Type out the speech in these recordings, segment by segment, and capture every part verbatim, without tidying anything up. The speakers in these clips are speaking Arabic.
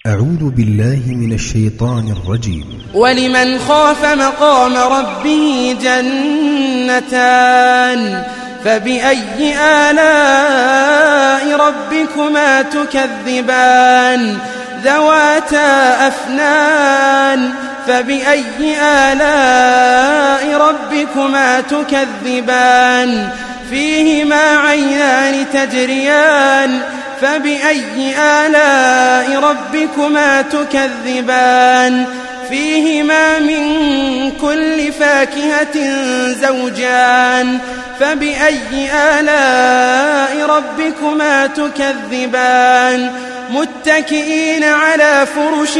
أعوذ بالله من الشيطان الرجيم. ولمن خاف مقام ربه جنتان فبأي آلاء ربكما تكذبان ذواتا أفنان فبأي آلاء ربكما تكذبان فيهما عينان تجريان فبأي آلاء ربكما تكذبان فيهما من كل فاكهة زوجان فبأي آلاء ربكما تكذبان متكئين على فرش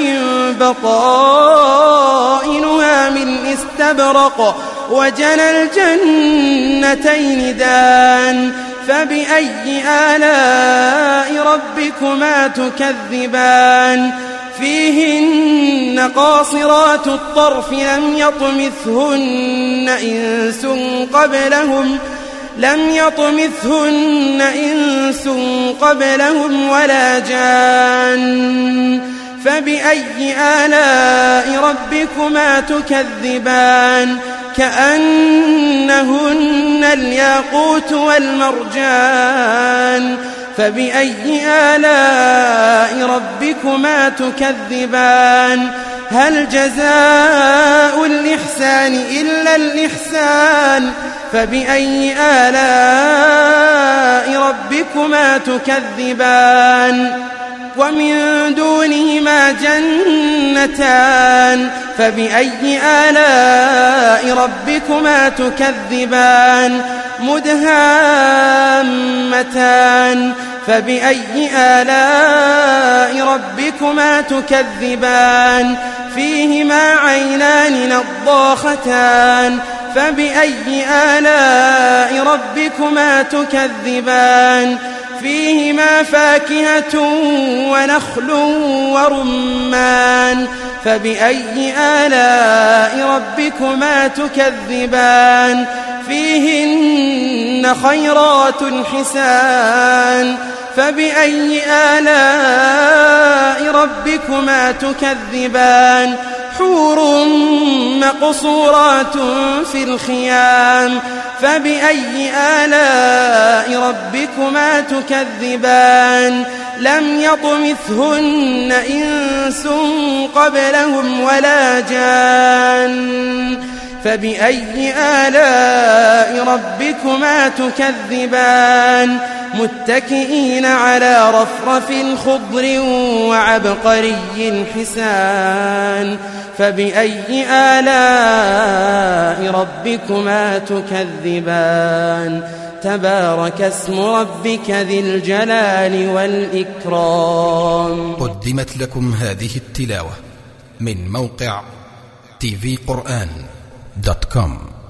بطائنها من استبرق وجنى الجنتين دان فبأي آلاء ربكما تكذبان فيهن قاصرات الطرف لم يطمثهن إنس قبلهم لم يطمثهن إنس قبلهم ولا جان فبأي آلاء ربكما تكذبان كأنهن الياقوت والمرجان فبأي آلاء ربكما تكذبان هل جزاء الإحسان إلا الإحسان فبأي آلاء ربكما تكذبان ومن دونهما جنتان فبأي آلاء ربكما تكذبان مدهامتان فبأي آلاء ربكما تكذبان فيهما عينان نضاختان فبأي آلاء ربكما تكذبان فيهما فاكهة ونخل ورمان فبأي آلاء ربكما تكذبان فيهن خيرات حسان فبأي آلاء ربكما تكذبان حور مقصورات في الخيام فبأي آلاء ربكما تكذبان لم يطمثهن إنس قبلهم ولا جان فبأي آلاء ربكما تكذبان متكئين على رفرف خضر وعبقري حسان فبأي آلاء ربكما تكذبان تبارك اسم ربك ذي الجلال والإكرام. قدمت لكم هذه التلاوة من موقع تي في قرآن دوت كوم.